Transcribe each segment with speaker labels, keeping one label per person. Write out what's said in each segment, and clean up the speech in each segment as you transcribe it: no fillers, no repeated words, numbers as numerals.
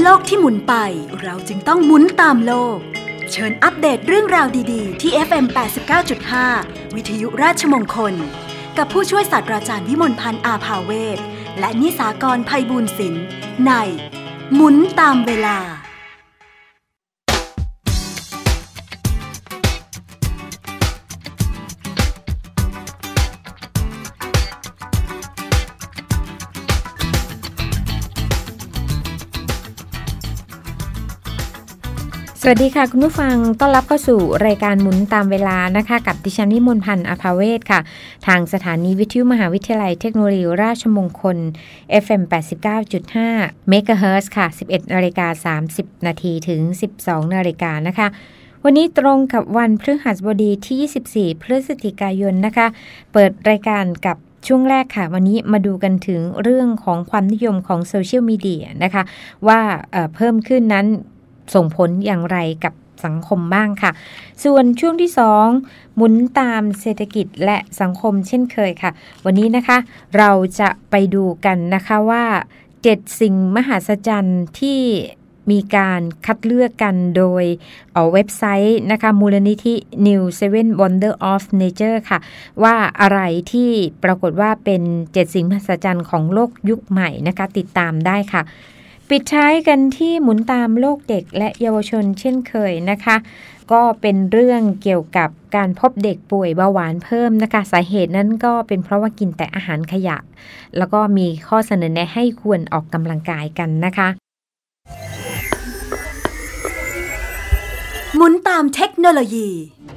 Speaker 1: โลกที่หมุนไปเราจึงต้องหมุนตามโลกเชิญอัปเดตเรื่องราวดีๆที่ FM 89.5 วิทยุราชมงคลกับผู้ช่วยศาสตราจารย์วิมลพันธ์อาภาเวชและนิสากรไพบูลย์ศิลป์ในหมุนตามเวลา
Speaker 2: สวัสดีค่ะคุณผู้ฟังต้อนรับเข้าสู่รายการหมุนตามเวลานะคะกับดิฉันวิมลพันธ์อาภาเวชค่ะทางสถานีวิทยุมหาวิทยาลัยเทคโนโลยีราชมงคล FM 89.5 MHz ค่ะ 11:30 น.ถึง 12 น.นะคะวันนี้ตรงกับวันพฤหัสบดีที่ 24 พฤศจิกายนนะคะเปิดรายการกับช่วงแรกค่ะวันนี้มาดูกันถึงเรื่องของความนิยมของโซเชียลมีเดียนะคะว่าเพิ่มขึ้นนั้นส่งผลอย่างไรกับสังคมบ้างค่ะส่วนช่วงที่2หมุนตามเศรษฐกิจและสังคมเช่นเคยค่ะวันนี้นะคะเราจะไปดูกันนะคะว่า7สิ่งมหัศจรรย์ที่มีการคัดเลือกกันโดยเว็บไซต์นะคะมูลนิธิ New 7 Wonder of Nature ค่ะว่าอะไรที่ปรากฏว่าเป็น7สิ่งมหัศจรรย์ของโลกยุคใหม่นะคะติดตามได้ค่ะปิดท้ายกันที่หมุนตามโลกเด็กและเยาวชนเช่นเคยนะคะก็เป็นเรื่องเกี่ยวกับการพบเด็กป่วยเบาหวานเพิ่มนะคะสาเหตุนั้นก็เป็นเพราะว่ากินแต่อาหารขยะแล้วก็มีข้อเสนอแนะให้ควรออกกำลังกายกันนะคะ
Speaker 1: หมุนตามเทคโนโลยี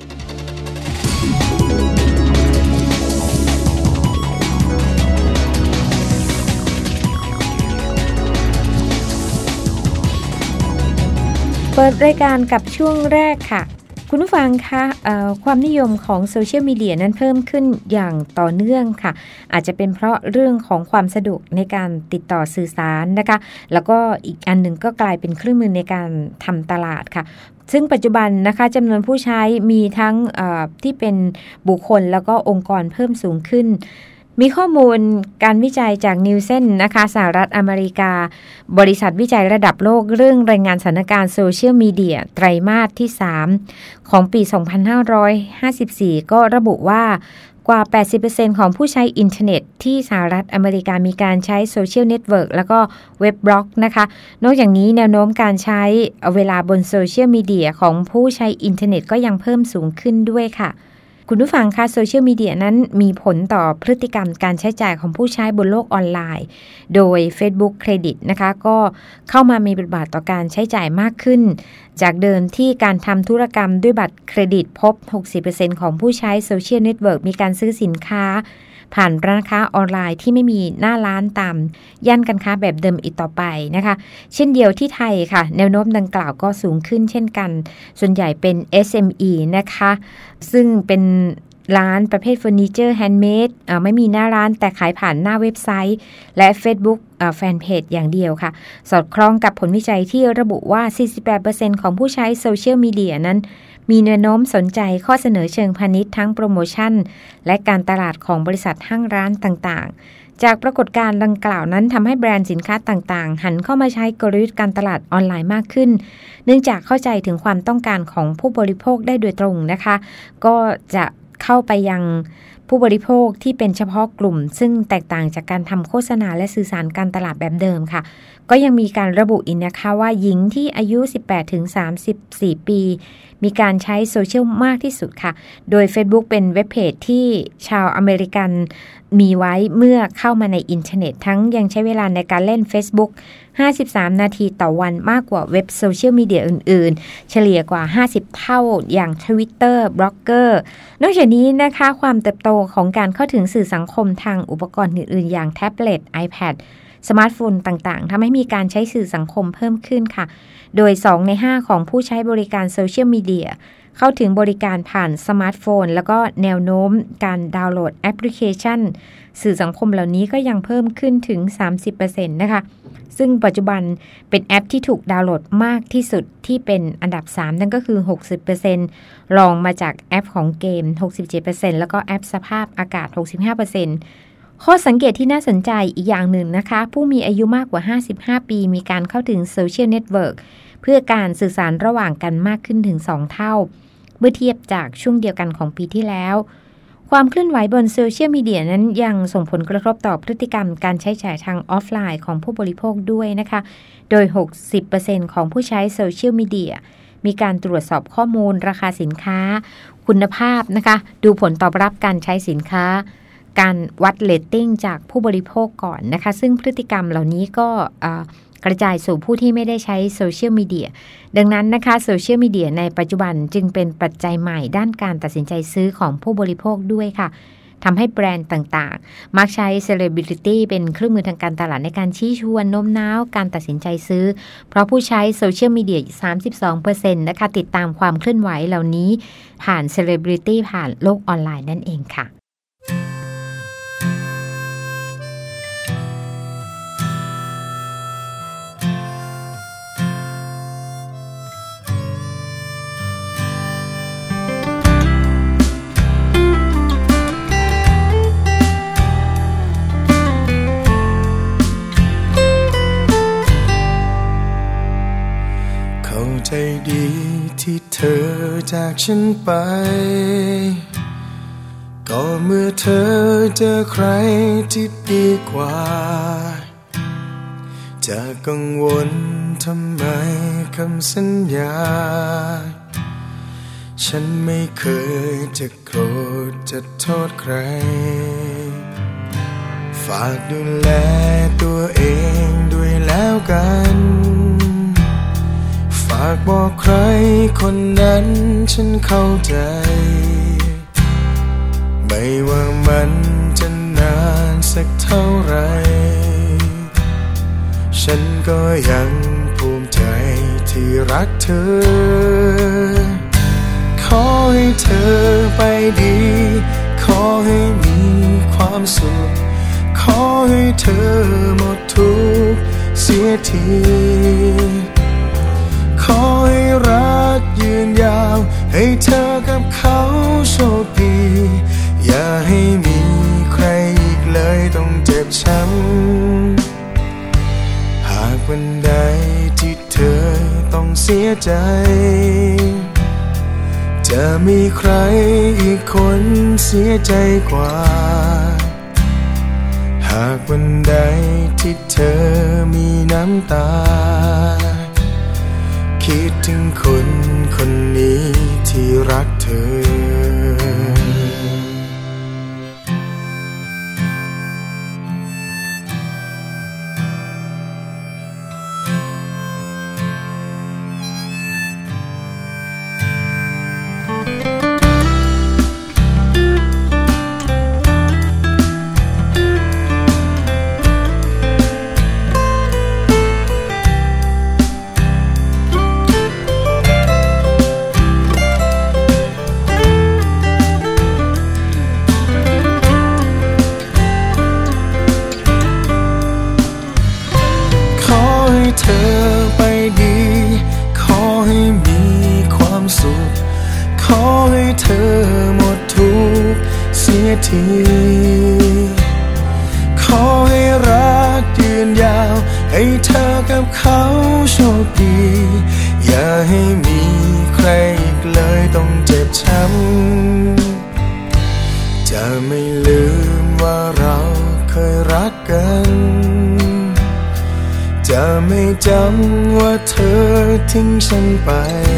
Speaker 2: เปิดรายการกับช่วงแรกค่ะคุณผู้ฟังคะความนิยมของโซเชียลมีเดียนั้นเพิ่มขึ้นอย่างต่อเนื่องค่ะอาจจะเป็นเพราะเรื่องของความสะดวกในการติดต่อสื่อสารนะคะแล้วก็อีกอันหนึ่งก็กลายเป็นเครื่องมือในการทำตลาดค่ะซึ่งปัจจุบันนะคะจำนวนผู้ใช้มีทั้งที่เป็นบุคคลแล้วก็องค์กรเพิ่มสูงขึ้นมีข้อมูลการวิจัยจากนิวเซนนะคะสหรัฐอเมริกาบริษัทวิจัยระดับโลกเรื่องรายงานสถานการณ์โซเชียลมีเดียไตรมาสที่3ของปี 2554 ก็ระบุว่ากว่า 80% ของผู้ใช้อินเทอร์เน็ตที่สหรัฐอเมริกามีการใช้โซเชียลเน็ตเวิร์กแล้วก็เว็บบล็อกนะคะนอกจากนี้แนวโน้มการใช้เวลาบนโซเชียลมีเดียของผู้ใช้อินเทอร์เน็ตก็ยังเพิ่มสูงขึ้นด้วยค่ะคุณผู้ฟังคะโซเชียลมีเดียนั้นมีผลต่อพฤติกรรมการใช้จ่ายของผู้ใช้บนโลกออนไลน์โดย Facebook เครดิตนะคะก็เข้ามามีบทบาทต่อการใช้จ่ายมากขึ้นจากเดิมที่การทำธุรกรรมด้วยบัตรเครดิตพบ 60% ของผู้ใช้โซเชียลเน็ตเวิร์กมีการซื้อสินค้าผ่านร้านค้าออนไลน์ที่ไม่มีหน้าร้านตามย่านการค้าแบบเดิมอีกต่อไปนะคะเช่นเดียวที่ไทยค่ะแนวโน้มดังกล่าวก็สูงขึ้นเช่นกันส่วนใหญ่เป็น SME นะคะซึ่งเป็นร้านประเภทเฟอร์นิเจอร์แฮนด์เมดไม่มีหน้าร้านแต่ขายผ่านหน้าเว็บไซต์และ Facebook แฟนเพจอย่างเดียวค่ะสอดคล้องกับผลวิจัยที่ระบุว่า 48% ของผู้ใช้โซเชียลมีเดียนั้นมีแนวโน้มสนใจข้อเสนอเชิงพาณิชย์ทั้งโปรโมชั่นและการตลาดของบริษัทห้างร้านต่างๆจากปรากฏการณ์ดังกล่าวนั้นทำให้แบรนด์สินค้าต่างๆหันเข้ามาใช้กลยุทธ์การตลาดออนไลน์มากขึ้นเนื่องจากเข้าใจถึงความต้องการของผู้บริโภคได้โดยตรงนะคะก็จะเข้าไปยังผู้บริโภคที่เป็นเฉพาะกลุ่มซึ่งแตกต่างจากการทำโฆษณาและสื่อสารการตลาดแบบเดิมค่ะก็ยังมีการระบุอีกนะคะว่าหญิงที่อายุ 18-34 ปีมีการใช้โซเชียลมากที่สุดค่ะโดย Facebook เป็นเว็บเพจที่ชาวอเมริกันมีไว้เมื่อเข้ามาในอินเทอร์เน็ตทั้งยังใช้เวลาในการเล่น Facebook 53 นาทีต่อวันมากกว่าเว็บโซเชียลมีเดียอื่นๆเฉลี่ยกว่า50 เท่าอย่าง Twitter Blogger นอกจากนี้นะคะความเติบโตของการเข้าถึงสื่อสังคมทางอุปกรณ์อื่นๆอย่างแท็บเล็ต iPad สมาร์ทโฟนต่างๆทำให้มีการใช้สื่อสังคมเพิ่มขึ้นค่ะโดย2ใน5ของผู้ใช้บริการโซเชียลมีเดียเข้าถึงบริการผ่านสมาร์ทโฟนแล้วก็แนวโน้มการดาวน์โหลดแอปพลิเคชันสื่อสังคมเหล่านี้ก็ยังเพิ่มขึ้นถึง 30% นะคะซึ่งปัจจุบันเป็นแอปที่ถูกดาวน์โหลดมากที่สุดที่เป็นอันดับ3นั่นก็คือ 60% รองมาจากแอปของเกม 67% แล้วก็แอปสภาพอากาศ 65% ข้อสังเกตที่น่าสนใจอีกอย่างหนึ่งนะคะผู้มีอายุมากกว่า55ปีมีการเข้าถึงโซเชียลเน็ตเวิร์กเพื่อการสื่อสารระหว่างกันมากขึ้นถึง2เท่าเมื่อเทียบจากช่วงเดียวกันของปีที่แล้วความเคลื่อนไหวบนโซเชียลมีเดียนั้นยังส่งผลกระทบต่อพฤติกรรมการใช้จ่ายทางออฟไลน์ของผู้บริโภคด้วยนะคะโดย 60% ของผู้ใช้โซเชียลมีเดียมีการตรวจสอบข้อมูลราคาสินค้าคุณภาพนะคะดูผลตอบรับการใช้สินค้าการวัดเรตติ้งจากผู้บริโภคก่อนนะคะซึ่งพฤติกรรมเหล่านี้ก็กระจายสู่ผู้ที่ไม่ได้ใช้โซเชียลมีเดียดังนั้นนะคะโซเชียลมีเดียในปัจจุบันจึงเป็นปัจจัยใหม่ด้านการตัดสินใจซื้อของผู้บริโภคด้วยค่ะทำให้แบรนด์ต่างๆมักใช้เซเลบริตี้เป็นเครื่องมือทางการตลาดในการชี้ชวนโน้มน้าวการตัดสินใจซื้อเพราะผู้ใช้โซเชียลมีเดีย 32% นะคะติดตามความเคลื่อนไหวเหล่านี้ผ่านเซเลบริตี้ผ่านโลกออนไลน์นั่นเองค่ะ
Speaker 3: ใจดีที่เธอจากฉันไปก็เมื่อเธอเจอใครที่ดีกว่าจะกังวลทำไมคำสัญญาฉันไม่เคยจะโกรธจะโทษใครฝากดูแลตัวเองด้วยแล้วกันฝากบอกใครคนนั้นฉันเข้าใจไม่ว่ามันจะนานสักเท่าไรฉันก็ยังภูมิใจที่รักเธอขอให้เธอไปดีขอให้มีความสุขขอให้เธอหมดทุกข์เสียทีขอให้รักยืนยาวให้เธอกับเขาโชคดีอย่าให้มีใครอีกเลยต้องเจ็บช้ำหากวันใดที่เธอต้องเสียใจจะมีใครอีกคนเสียใจกว่าหากวันใดที่เธอมีน้ำตาคิดถึงคนคนนี้ที่รักเธอเธอไปดีขอให้มีความสุขขอให้เธอหมดทุกข์เสียทีขอให้รักยืนยาวให้เธอกับเขาโชคดีอย่าให้มีใครอีกเลยต้องเจ็บช้ำจะไม่ลืมว่าเราเคยรักกันจะไม่จำว่าเธอทิ้งฉันไป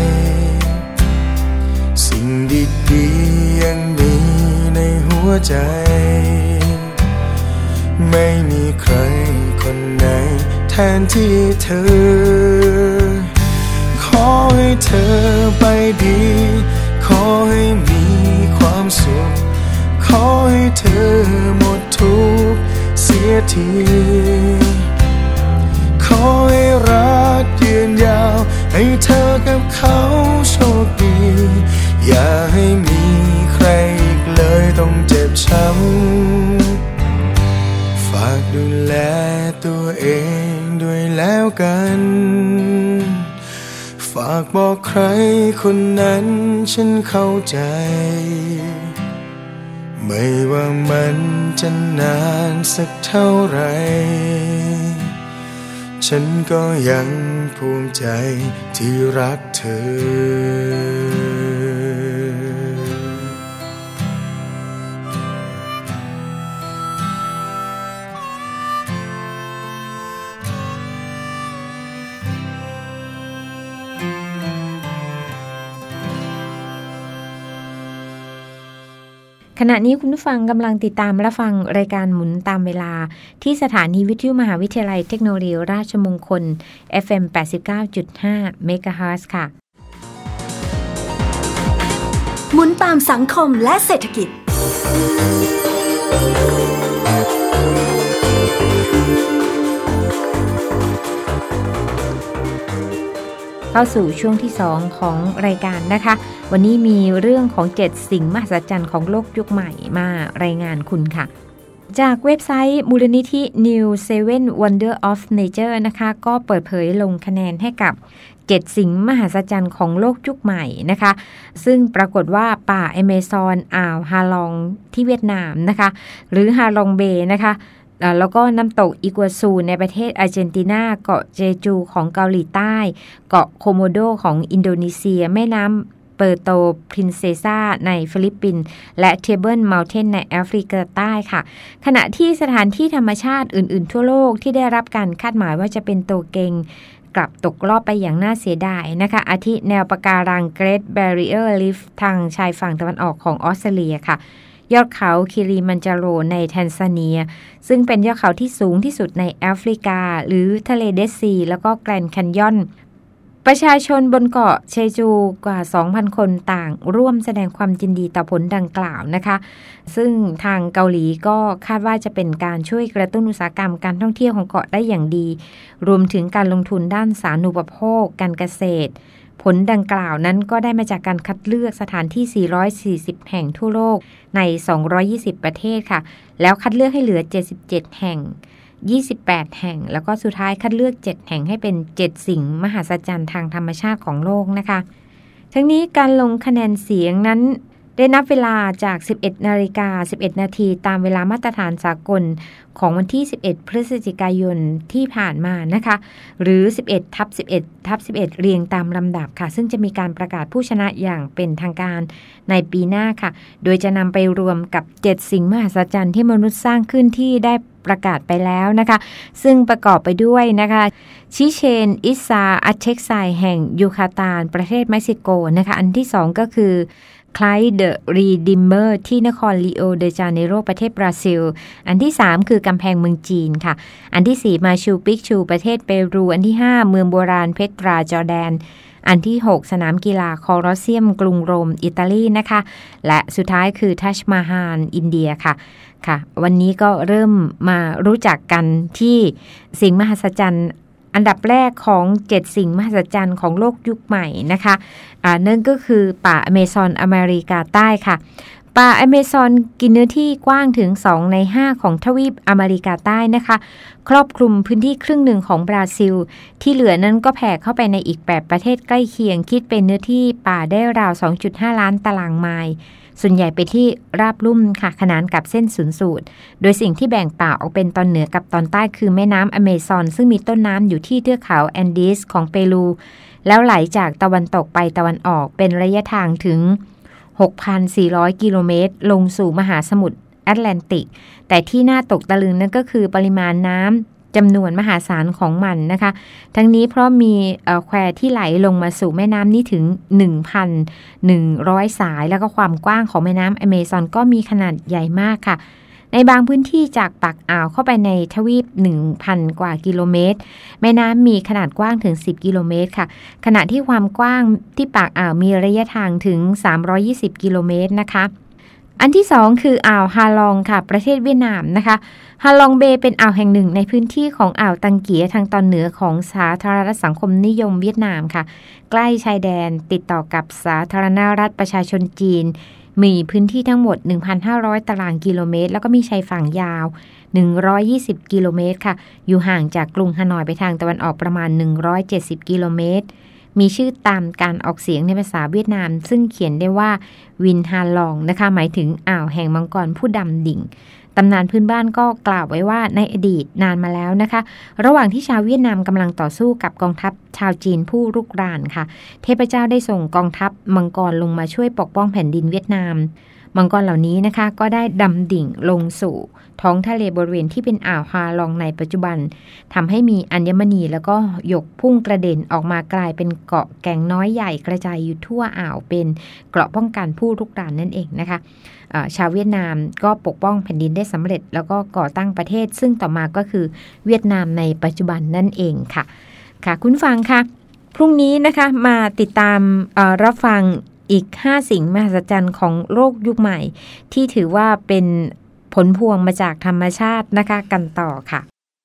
Speaker 3: สิ่งดีๆยังมีในหัวใจไม่มีใครคนไหนแทนที่เธอขอให้เธอไปดีขอให้มีความสุขขอให้เธอหมดทุกข์เสียทีขอให้รักยืนยาวให้เธอกับเขาโชคดีอย่าให้มีใครอีกเลยต้องเจ็บช้ำฝากดูแลตัวเองด้วยแล้วกันฝากบอกใครคนนั้นฉันเข้าใจไม่ว่ามันจะนานสักเท่าไหร่ฉันก็ยังภูมิใจที่รักเธอ
Speaker 2: ขณะนี้คุณผู้ฟังกำลังติดตามรับฟังรายการหมุนตามเวลาที่สถานีวิทยุมหาวิทยาลัยเทคโนโลยีราชมงคล FM 89.5 เมกะเฮิรตซ์ค่ะ
Speaker 1: หมุนตามสังคมและเศรษฐกิจ
Speaker 2: เข้าสู่ช่วงที่2ของรายการนะคะวันนี้มีเรื่องของ7สิ่งมหัศจรรย์ของโลกยุคใหม่มารายงานคุณค่ะจากเว็บไซต์มูลนิธิ New 7 Wonder of Nature นะคะก็เปิดเผยลงคะแนนให้กับ7สิ่งมหัศจรรย์ของโลกยุคใหม่นะคะซึ่งปรากฏว่าป่าแอเมซอนอ่าวฮาลองที่เวียดนามนะคะหรือฮาลองเบย์นะคะแล้วก็น้ำตกอิกัวซูในประเทศอาร์เจนตินาเกาะเจจูของเกาหลีใต้เกาะโคโมโดของอินโดนีเซียแม่น้ำเปอร์โตพรินเซซาในฟิลิปปินส์และเทเบิลเมลเทนในแอฟริกาใต้ค่ะขณะที่สถานที่ธรรมชาติอื่นๆทั่วโลกที่ได้รับการคาดหมายว่าจะเป็นตัวเก่งกลับตกรอบไปอย่างน่าเสียดายนะคะอาทิแนวปะการัง Great Barrier Reef ทางชายฝั่งตะวันออกของออสเตรเลียค่ะยอดเขาคิริมันจาโรในแทนซาเนียซึ่งเป็นยอดเขาที่สูงที่สุดในแอฟริกาหรือทะเลเดดซีแล้วก็แกรนด์แคนยอนประชาชนบนเกาะเชจูกว่า 2,000 คนต่างร่วมแสดงความยินดีต่อผลดังกล่าวนะคะซึ่งทางเกาหลีก็คาดว่าจะเป็นการช่วยกระตุ้นอุตสาหกรรมการท่องเที่ยวของเกาะได้อย่างดีรวมถึงการลงทุนด้านสาธารณูปโภคการเกษตรผลดังกล่าวนั้นก็ได้มาจากการคัดเลือกสถานที่440แห่งทั่วโลกใน220ประเทศค่ะแล้วคัดเลือกให้เหลือ77แห่ง28แห่งแล้วก็สุดท้ายคัดเลือก7แห่งให้เป็น7สิ่งมหัศจรรย์ทางธรรมชาติของโลกนะคะทั้งนี้การลงคะแนนเสียงนั้นได้นับเวลาจาก 11:11 นาทีตามเวลามาตรฐานสากลของวันที่11พฤศจิกายนที่ผ่านมานะคะหรือ 11/11/11 เรียงตามลำดับค่ะซึ่งจะมีการประกาศผู้ชนะอย่างเป็นทางการในปีหน้าค่ะโดยจะนำไปรวมกับ7สิ่งมหัศจรรย์ที่มนุษย์สร้างขึ้นที่ได้ประกาศไปแล้วนะคะซึ่งประกอบไปด้วยนะคะชิเชนอิซาอัตเชกไซแห่งยูคาตานประเทศเม็กซิโกนะคะอันที่2ก็คือคลายเดอะรีดิมเมอร์ที่นครลีโอเดจาเนโรประเทศบราซิลอันที่3คือกำแพงเมืองจีนค่ะอันที่4มาชูปิกชูประเทศเปรูอันที่5เมืองโบราณเพตราจอร์แดนอันที่6สนามกีฬาคอลอสเซียมกรุงโรมอิตาลีนะคะและสุดท้ายคือทัชมาฮาลอินเดียค่ะวันนี้ก็เริ่มมารู้จักกันที่สิ่งมหัศจรรย์อันดับแรกของ7สิ่งมหัศจรรย์ของโลกยุคใหม่นะคะนั่นก็คือป่าอเมซอนอเมริกาใต้ค่ะป่าอเมซอนกินเนื้อที่กว้างถึง2ใน5ของทวีปอเมริกาใต้นะคะครอบคลุมพื้นที่ครึ่งหนึ่งของบราซิลที่เหลือนั้นก็แผ่เข้าไปในอีก8ประเทศใกล้เคียงคิดเป็นเนื้อที่ป่าได้ราว 2.5 ล้านตารางไมล์ส่วนใหญ่ไปที่ราบลุ่มค่ะขนานกับเส้นศูนย์สูตรโดยสิ่งที่แบ่งป่าออกเป็นตอนเหนือกับตอนใต้คือแม่น้ำอเมซอนซึ่งมีต้นน้ำอยู่ที่เทือกเขาแอนดีสของเปรูแล้วไหลจากตะวันตกไปตะวันออกเป็นระยะทางถึง 6,400 กิโลเมตรลงสู่มหาสมุทรแอตแลนติกแต่ที่น่าตกตะลึงนั่นก็คือปริมาณน้ำจำนวนมหาศาลของมันนะคะทั้งนี้เพราะมีแควที่ไหลลงมาสู่แม่น้ำนี้ถึง 1,100 สายแล้วก็ความกว้างของแม่น้ำอเมซอนก็มีขนาดใหญ่มากค่ะในบางพื้นที่จากปากอ่าวเข้าไปในทวีป 1,000 กว่ากิโลเมตรแม่น้ำมีขนาดกว้างถึง10กิโลเมตรค่ะขณะที่ความกว้างที่ปากอ่าวมีระยะทางถึง320กิโลเมตรนะคะอันที่2คืออ่าวฮาลองค่ะประเทศเวียดนามนะคะฮาลองเบย์เป็นอ่าวแห่งหนึ่งในพื้นที่ของอ่าวตังเกียทางตอนเหนือของสาธารณรัฐสังคมนิยมเวียดนามค่ะใกล้ชายแดนติดต่อกับสาธารณรัฐประชาชนจีนมีพื้นที่ทั้งหมด 1,500 ตารางกิโลเมตรแล้วก็มีชายฝั่งยาว120กิโลเมตรค่ะอยู่ห่างจากกรุงฮานอยไปทางตะวันออกประมาณ170กิโลเมตรมีชื่อตามการออกเสียงในภาษาเวียดนามซึ่งเขียนได้ว่าวินฮาลองนะคะหมายถึงอ่าวแห่งมังกรผู้ดำดิ่งตำนานพื้นบ้านก็กล่าวไว้ว่าในอดีตนานมาแล้วนะคะระหว่างที่ชาวเวียดนามกำลังต่อสู้กับกองทัพชาวจีนผู้รุกรานค่ะเทพเจ้าได้ส่งกองทัพมังกรลงมาช่วยปกป้องแผ่นดินเวียดนามมังกรเหล่านี้นะคะก็ได้ดำดิ่งลงสู่ท้องทะเลบริเวณที่เป็นอ่าวฮาลองในปัจจุบันทำให้มีอัญมณีแล้วก็หยกพุ่งกระเด็นออกมากลายเป็นเกาะแก่งน้อยใหญ่กระจายอยู่ทั่วอ่าวเป็นเกราะป้องกันผู้รุกรานนั่นเองนะคะชาวเวียดนามก็ปกป้องแผ่นดินได้สำเร็จแล้วก็ก่อตั้งประเทศซึ่งต่อมาก็คือเวียดนามในปัจจุบันนั่นเองค่ะค่ะคุณฟังค่ะพรุ่งนี้นะคะมาติดตามรับฟังอีก5สิ่งมหัศจรรย์ของโลกยุคใหม่ที่ถือว่าเป็นผลพวงมาจากธรรมชาตินะคะกันต่อค่ะ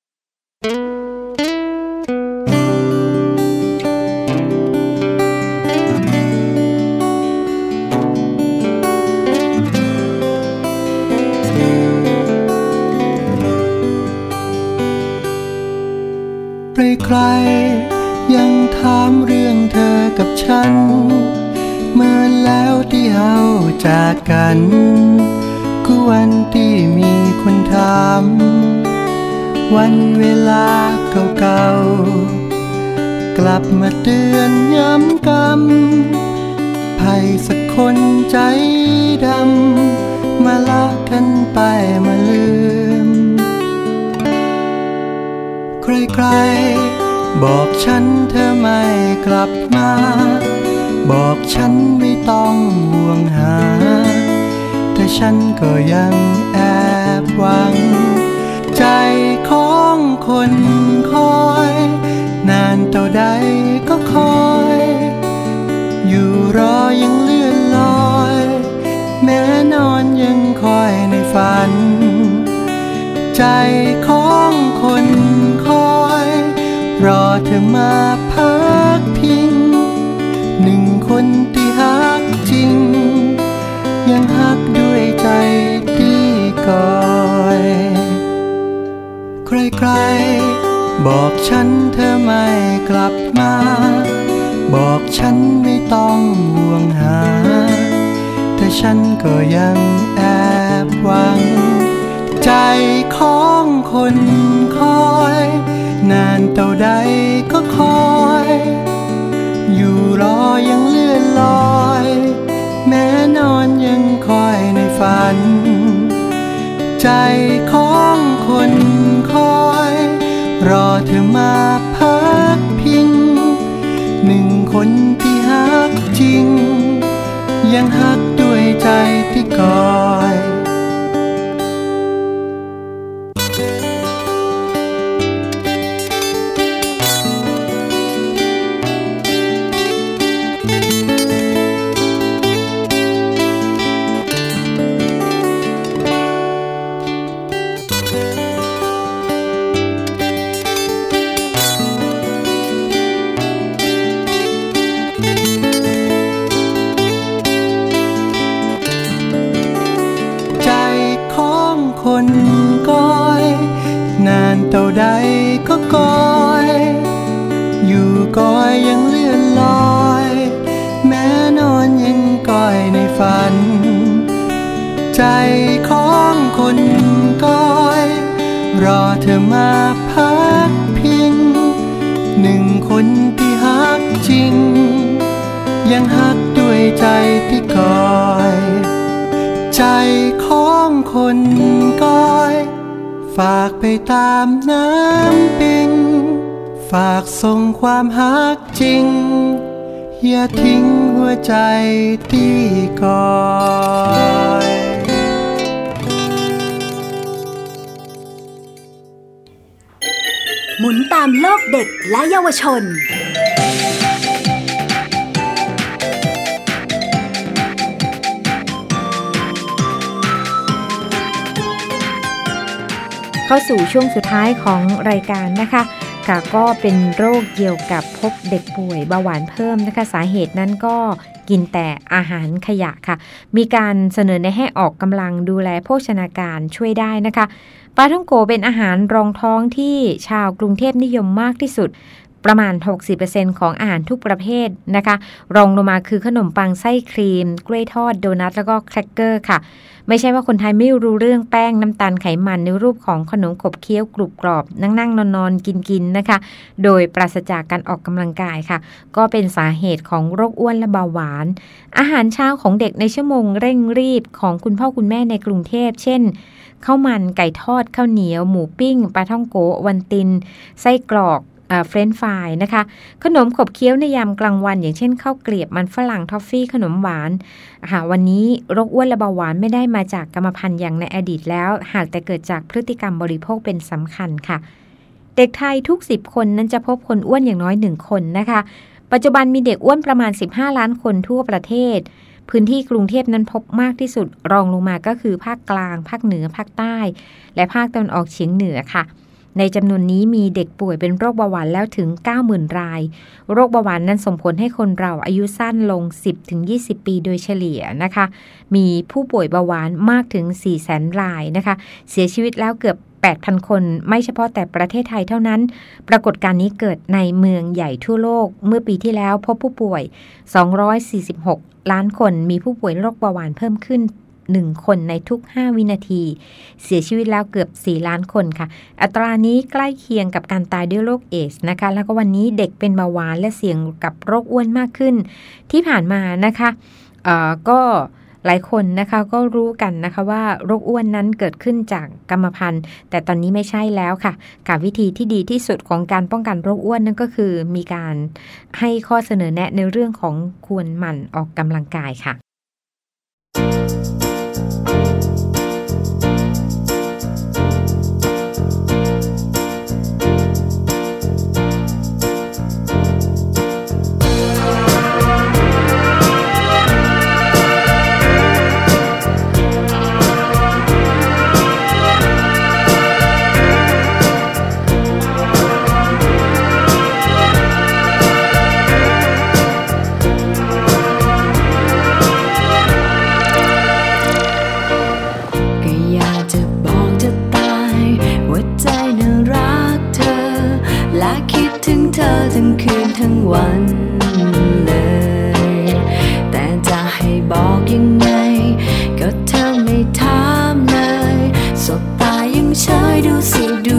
Speaker 3: ใครๆยังถามเรื่องเธอกับฉันเมื่อแล้วที่เฮาจากกันก็วันที่มีคนถามวันเวลาเก่าๆกลับมาเตือนย้ำกำให้สักคนใจดำมาละกันไปมาลืมใครๆบอกฉันเธอไม่กลับมาบอกฉันไม่ต้องห่วงหาแต่ฉันก็ยังแอบหวังใจของคนคอยนานเท่าใดก็คอยอยู่รอยังเลื่อนลอยแม้นอนยังคอยในฝันใจของคนคอยรอเธอมาพักพิงหนึ่งคนที่ฮักจริงยังฮักด้วยใจที่ก่อยใครๆบอกฉันเธอไม่กลับมาบอกฉันไม่ต้องห่วงหาแต่ฉันก็ยังแอบหวังใจของคนคอยนานเท่าใดก็คอยอยู่รอยังเลื่อนลอยแม้นอนยังคอยในฝันใจของคนคอยรอเธอมาพักพิงหนึ่งคนที่ฮักจริงยังฮักด้วยใจที่คอยคนก้อยนานเท่าใดก็ก้อยอยู่ก้อยยังเลื่อนลอยแม้นอนยังก้อยในฝันใจของคนก้อยรอเธอมาพักพิงหนึ่งคนที่ฮักจริงยังฮักด้วยใจที่ก้อยใจของคนก้อยฝากไปตามน้ำปิงฝากส่งความฮักจริงอย่าทิ้งหัวใจที่ก้อย
Speaker 1: หมุนตามโลกเด็กและเยาวชน
Speaker 2: เข้าสู่ช่วงสุดท้ายของรายการนะคะก็เป็นโรคเกี่ยวกับพบเด็กป่วยเบาหวานเพิ่มนะคะสาเหตุนั้นก็กินแต่อาหารขยะค่ะมีการเสนอแนะให้ออกกำลังดูแลโภชนาการช่วยได้นะคะปลาท่องโกเป็นอาหารรองท้องที่ชาวกรุงเทพนิยมมากที่สุดประมาณ 60% ของอาหารทุกประเภทนะคะรองลงมาคือขนมปังไส้ครีมกล้วยทอดโดนัทแล้วก็แครกเกอร์ค่ะไม่ใช่ว่าคนไทยไม่รู้เรื่องแป้งน้ำตาลไขมันในรูปของขนมขบเคี้ยวกรุบกรอบนั่งนอนกินนะคะโดยปราศจากการออกกำลังกายค่ะก็เป็นสาเหตุของโรคอ้วนและเบาหวานอาหารเช้าของเด็กในชั่วโมงเร่งรีบของคุณพ่อคุณแม่ในกรุงเทพเช่นข้าวมันไก่ทอดข้าวเหนียวหมูปิ้งปลาท่องโกวันตินไส้กรอกเฟรนช์ฟรายนะคะขนมขบเคี้ยวในยามกลางวันอย่างเช่นข้าวเกลียบมันฝรั่งทอฟฟี่ขนมหวานวันนี้โรคอ้วนและเบาหวานไม่ได้มาจากกรรมพันธุ์อย่างในอดีตแล้วหากแต่เกิดจากพฤติกรรมบริโภคเป็นสำคัญค่ะเด็กไทยทุก10คนนั้นจะพบคนอ้วนอย่างน้อย1คนนะคะปัจจุบันมีเด็กอ้วนประมาณ15ล้านคนทั่วประเทศพื้นที่กรุงเทพนั้นพบมากที่สุดรองลงมาก็คือภาคกลางภาคเหนือภาคใต้และภาคตะวันออกเฉียงเหนือค่ะในจำนวนนี้มีเด็กป่วยเป็นโรคเบาหวานแล้วถึง 90,000 รายโรคเบาหวานนั้นส่งผลให้คนเราอายุสั้นลง 10-20 ปีโดยเฉลี่ยนะคะมีผู้ป่วยเบาหวานมากถึง 400,000 รายนะคะเสียชีวิตแล้วเกือบ 8,000 คนไม่เฉพาะแต่ประเทศไทยเท่านั้นปรากฏการณ์นี้เกิดในเมืองใหญ่ทั่วโลกเมื่อปีที่แล้วพบผู้ป่วย246ล้านคนมีผู้ป่วยโรคเบาหวานเพิ่มขึ้น1คนในทุก5วินาทีเสียชีวิตแล้วเกือบ4ล้านคนค่ะอัตรานี้ใกล้เคียงกับการตายด้วยโรคเอดส์นะคะแล้วก็วันนี้เด็กเป็นเบาหวานและเสี่ยงกับโรคอ้วนมากขึ้นที่ผ่านมานะคะก็หลายคนนะคะก็รู้กันนะคะว่าโรคอ้วนนั้นเกิดขึ้นจากกรรมพันธุ์แต่ตอนนี้ไม่ใช่แล้วค่ะกับวิธีที่ดีที่สุดของการป้องกันโรคอ้วนนั่นก็คือมีการให้ข้อเสนอแนะในเรื่องของควรหมั่นออกกำลังกายค่ะ
Speaker 4: ทั้งคืนทั้งวันเลยแต่จะให้บอกยังไงก็เธอไม่ถามเลยสบตายังเฉยดูสิดู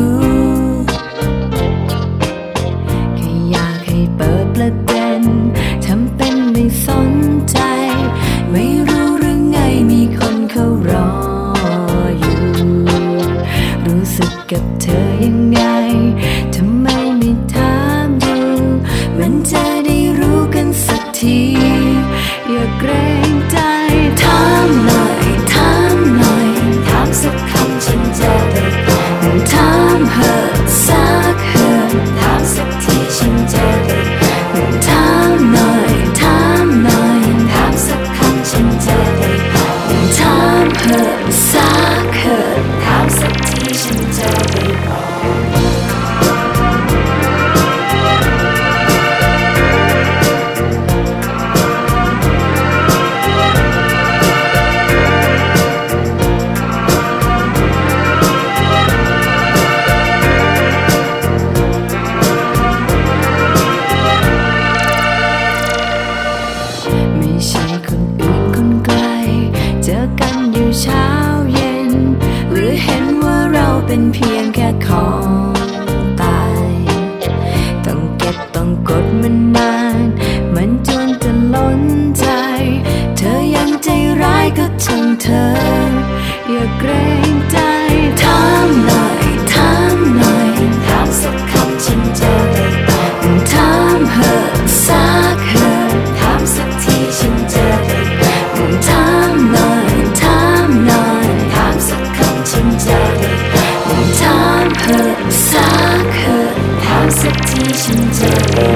Speaker 4: แค่อยากให้เปิดประเด็นทำเป็นไม่สนใจไม่รู้หรือไงมีคนเขารออยู่รู้สึกกับเธอยังไงทำไมไม่ถามมันจะได้รู้กันสักทีอย่าเกรงใจถามหน่อยถามหน่อยถามสักคำฉันจะได้ถามเธอสักเธอถามสักทีฉันจะได้ถามหน่อยถามหน่อยถามสักคำฉันจะได้ถามเธอสักเธอถามสักทีฉันจะได้บอกเช้าเย็นหรือเห็นว่าเราเป็นเพียงแค่ของตายต้องเก็บต้องกดมันนานมันจนจะล้นใจเธอยังใจร้ายก็ช่างเธออย่าเกรงใจถามหน่อยถามหน่อยถามสักคำฉันจะได้ถามเธอสักเธอถามสักทีฉันจะได้ถามหน่อยถามหน่อยถามสักคำฉันจะได้ถามเธอสักเธอถามสักทีฉันจะได้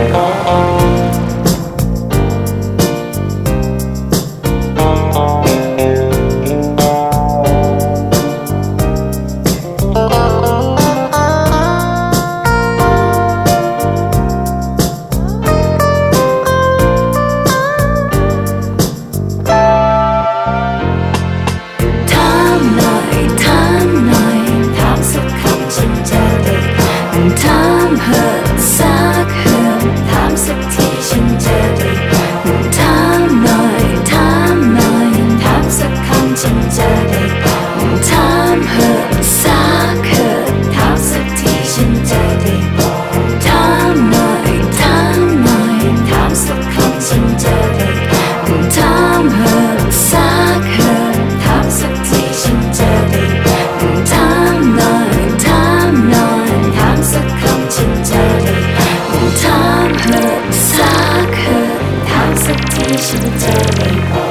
Speaker 4: ถามเธอสักเธอเหอะซักเหอะถามสักทีฉันจะไม่บอก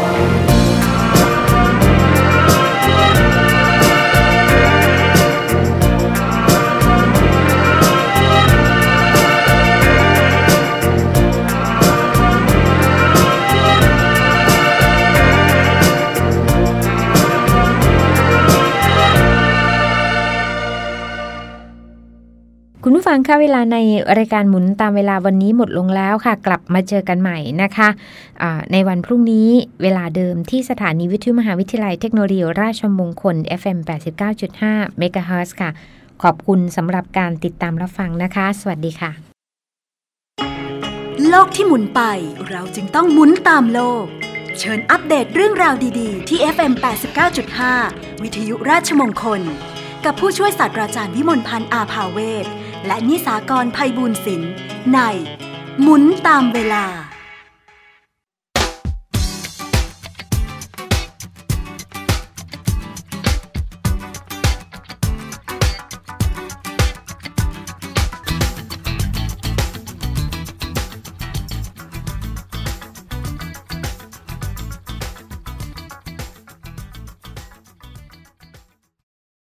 Speaker 2: คุณผู้ฟังคะเวลาในรายการหมุนตามเวลาวันนี้หมดลงแล้วค่ะกลับมาเจอกันใหม่นะคะในวันพรุ่งนี้เวลาเดิมที่สถานีวิทยุมหาวิทยาลัยเทคโนโลยีราชมงคล FM 89.5 MHz ค่ะขอบคุณสำหรับการติดตามรับฟังนะคะสวัสดีค่ะ
Speaker 1: โลกที่หมุนไปเราจึงต้องหมุนตามโลกเชิญอัปเดตเรื่องราวดีๆที่ FM 89.5 วิทยุราชมงคลกับผู้ช่วยศาสตราจารย์วิมลพันธ์อาภาเวศและนิสากรไพบูลย์ศิลป์ในหมุนตามเวลา